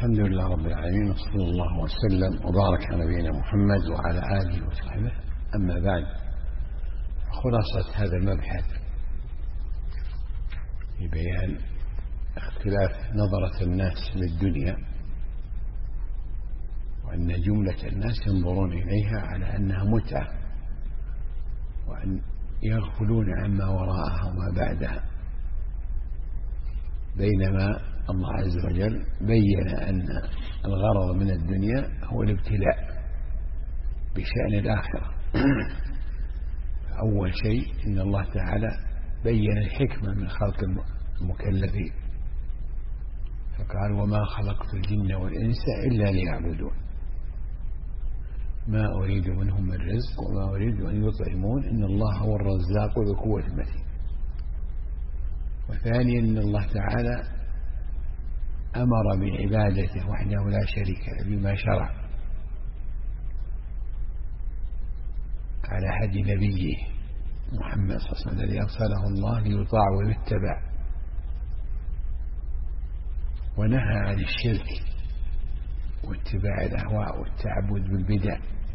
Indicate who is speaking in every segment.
Speaker 1: الحمد لله رب العالمين، وصلى الله وسلم وبارك على نبينا محمد وعلى آله وصحبه. أما بعد، خلاصة هذا المبحث في بيان اختلاف نظرة الناس للدنيا، وأن جملة الناس ينظرون إليها على أنها متعة، وأن يغفلون عما وراءها وما بعدها، بينما الله عز وجل بين أن الغرض من الدنيا هو الابتلاء بشأن الآخرة. أول شيء إن الله تعالى بين الحكمة من خلق المكلفين، فقال: وما خلقت الجن والإنس إلا ليعبدون، ما أريد منهم من رزق وما أريد أن يطعمون، إن الله هو الرزاق ذو القوة المتين. وثانيا إن الله تعالى أمر بعبادته وحده لا شريك له بما شرع على هدي نبيه محمد صلى الله عليه وسلم الذي أرسله الله ليطاع ويتبع، ونهى عن الشرك واتباع الأهواء والتعبد بالبدع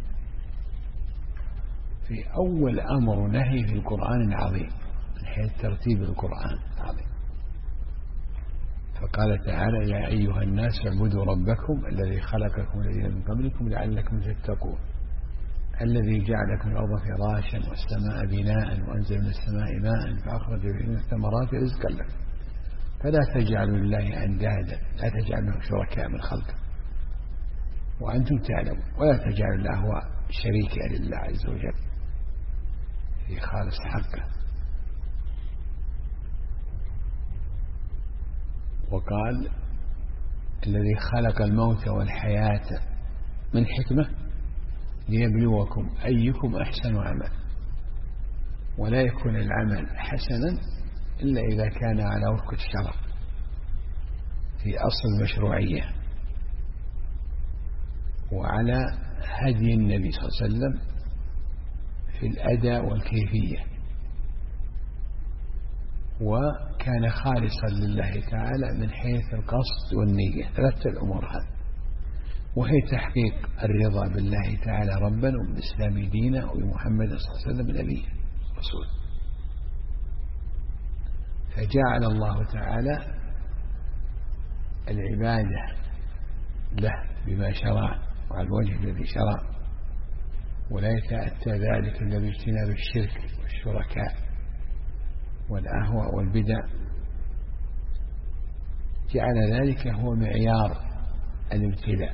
Speaker 1: في أول أمر ونهي في القرآن العظيم من حيث ترتيب القرآن العظيم. فقال تعالى: يا أيها الناس اعبدوا ربكم الذي خلقكم والذين من قبلكم لعلكم تتقون، الذي جعل لكم الأرض فراشا والسماء بناء وأنزل من السماء ماء فأخرج به من الثمرات رزقا لكم فلا تجعلوا لله أندادا، لا تجعلوا له شركاء من خلقه وأنتم تعلمون، ولا تجعلوا الأهواء شريكا لله عز وجل في خالص حقه. وقال: الذي خلق الموت والحياة من حكمة ليبلوكم أيكم أحسن عمل، ولا يكون العمل حسنا إلا إذا كان على وفق الشرع في أصل المشروعية وعلى هدي النبي صلى الله عليه وسلم في الأداء والكيفية، وكان خالصا لله تعالى من حيث القصد والنية. ثلاثة الأمور هذه، وهي تحقيق الرضا بالله تعالى ربا وبالإسلام دينا وبمحمد صلى الله عليه وسلم نبيا رسولا. فجعل الله تعالى العبادة له بما شرع وعلى الوجه الذي شرع، ولا يتأتى ذلك إلا باجتناب الشرك والشركاء والأهواء والبدع. جعل ذلك هو معيار الابتلاء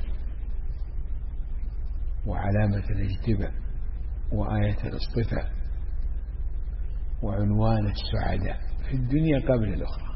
Speaker 1: وعلامة الاجتباء وآية الاصطفاء وعنوان السعداء في الدنيا قبل الأخرى،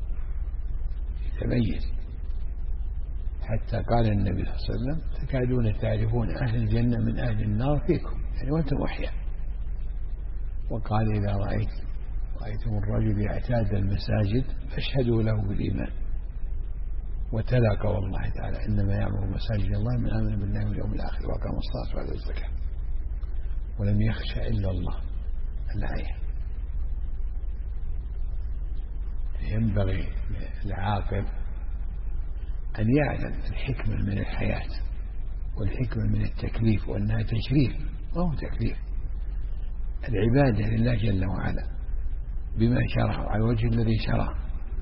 Speaker 1: يتميز. حتى قال النبي صلى الله عليه وسلم: تكادون تعرفون أهل الجنة من أهل النار فيكم، يعني وأنتم أحياء. وقال: إذا رأيتم الرجل يعتاد المساجد فاشهدوا له بالإيمان. وتلا قول الله تعالى: إنما يعمر مساجد الله من آمن بالله واليوم الآخر وأقام الصلاة وآتى الزكاة ولم يخش إلا الله. الآية. ينبغي للعاقل أن يعلم الحكمة من الحياة والحكمة من التكليف، وأنها تشريف ما هو تكليف. العبادة لله جل وعلا بما شرع على الوجه الذي شرع،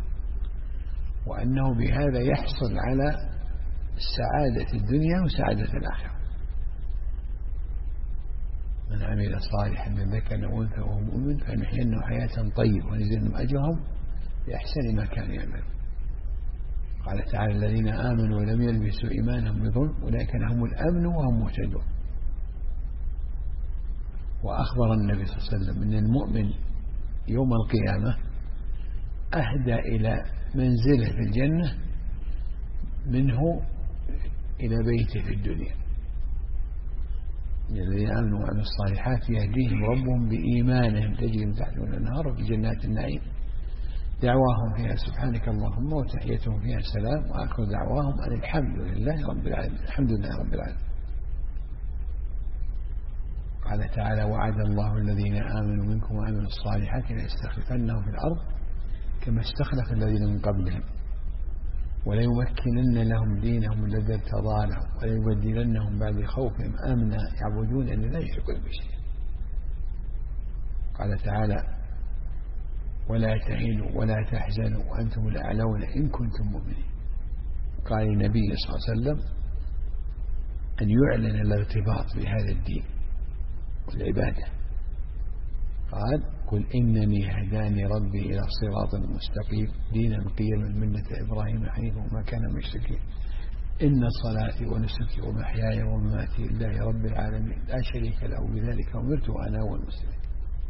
Speaker 1: وأنه بهذا يحصل على سعادة الدنيا وسعادة الآخرة. من عمل صالحا من ذكر أو أنثى وهو مؤمن فنحيينه حياة طيبة ونزيدهم أجرهم بأحسن ما كانوا يعملون. قال تعالى: الذين آمنوا ولم يلبسوا إيمانهم بظلم أولئك لهم الأمن وهم مهتدون. وأخبر النبي صلى الله عليه وسلم أن المؤمن يوم القيامة أهدى إلى منزله في الجنة منه إلى بيته في الدنيا. الذين آمنوا وعملوا الصالحات يهديهم ربهم بإيمانهم تجري من تحتهم الأنهار في جنات النعيم دعواهم فيها سبحانك اللهم وتحيتهم فيها سلام وآخر دعواهم أن الحمد لله رب العالمين. الحمد لله رب العالمين. قال تعالى: وعد الله الذين آمنوا منكم وعملوا الصالحات ليستخلفنهم في الأرض كما استخلف الذين من قبلهم وليمكنن لهم دينهم الذي ارتضى لهم وليبدلنهم بعد خوفهم أمنا يعبدون أن لا يشركون بشيء. قال تعالى ولا تهنوا ولا تحزنوا وأنتم الأعلون إن كنتم مؤمنين. قال النبي صلى الله عليه وسلم أن يعلن الارتباط بهذا الدين والعبادة. قال قل إنني هداني ربي إلى صراط مستقيم دينا قيما ملة إبراهيم حنيفا وما كان من المشركين إن صلاتي ونسكي ومحياي ومماتي لله رب العالمين لا شريك له بذلك أمرت وأنا أول المسلمين.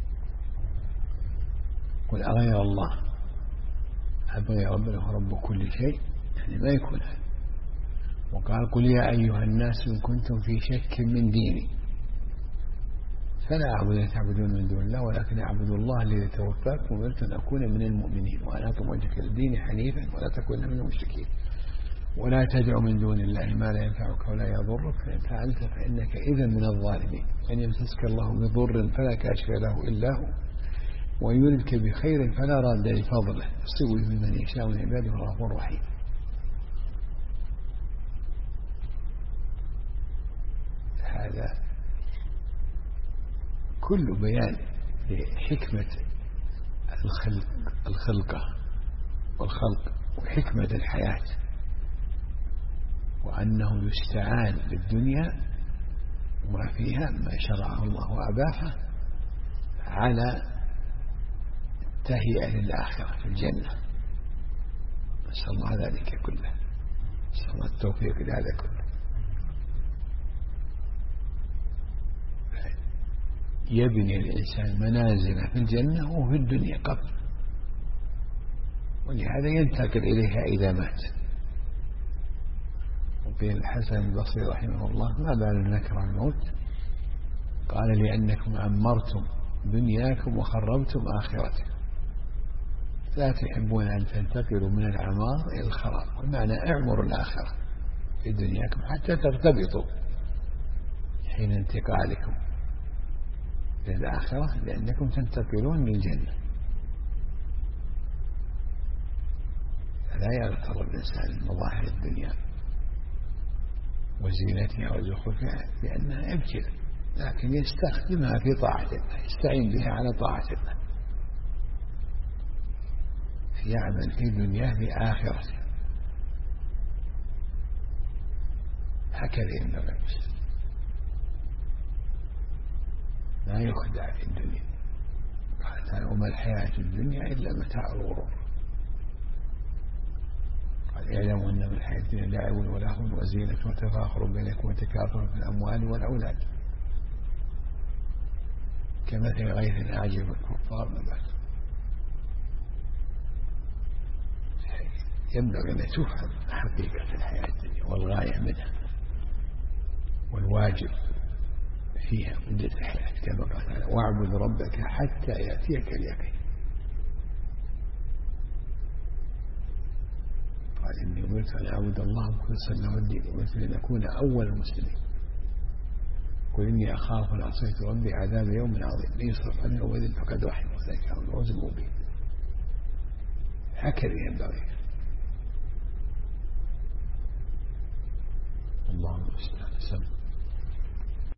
Speaker 1: قل أغير الله أبغي ربا له رب كل شيء يعني ما يكون هذا. وقال قل يا أيها الناس إن كنتم في شك من ديني فلا أعبد الذين تعبدون من دون الله ولكن أعبد الله الذي توفاكم وأمرت أن أكون من المؤمنين وأن أقم وجهك للدين حنيفا ولا تكون من المشركين ولا تدع من دون الله ما لا ينفعك ولا يضرك فإن فعلت فإنك إذا من الظالمين. أن يمسسك الله بضر فلا كاشف له إلا هو وإن يردك بخير فلا راد لفضله يصيب من يشاء من عباده الغفور الرحيم. هذا كل بيان لحكمة الخلقة والخلق وحكمة الحياة وأنه يستعان بالدنيا وما فيها ما شرعه الله وأباحه على تهيئة للآخرة في الجنة. نسأل الله ذلك كله، نسأل الله التوفيق لهذا كله. يبني الإنسان منازل في الجنة وفي الدنيا قبل، ولهذا ينتقل إليها إذا مات. وقيل الحسن البصري رحمه الله ما بال نكر الموت؟ قال لأنكم عمرتم دنياكم وخربتم آخرتكم لا تحبون أن تنتقلوا من العمار إلى الخراب. والمعنى اعمروا الآخرة في دنياكم حتى ترتبطوا حين انتقالكم إلى الآخرة لأنكم تنتقلون للجنة. فلا يغتر الإنسان بمظاهر الدنيا وزينتها وزخرفها لأنها ابتلاء، لكن يستخدمها في طاعة الله، يستعين بها على طاعة الله، يعمل في دنياه لآخرته. هكذا ينبغي المسلم، لا يخدع في الدنيا. قال تعالى وما الحياة الدنيا إلا متاع الغرور. قال اعلموا أنما الحياة الدنيا لعب ولهو وزينة وتفاخر بينكم وتكاثر في الأموال والأولاد كمثل غيث أعجب الكفار نباته. ينبغي أن تفهم حقيقة الحياة الدنيا والغاية منها والواجب فيها مدة الحياة كما قال تعالى واعبد ربك حتى يأتيك اليقين. قال إني أمرت أن أعبد الله مخلصا له الدين وأمرت أن أكون أول المسلمين. قل إني أخاف أن عصيت ربي عذاب يوم عظيم يصرف عنه يومئذ فقد رحمه ذلك هو الفوز المبين. هكذا ينبغي. اللهم صل على سيدنا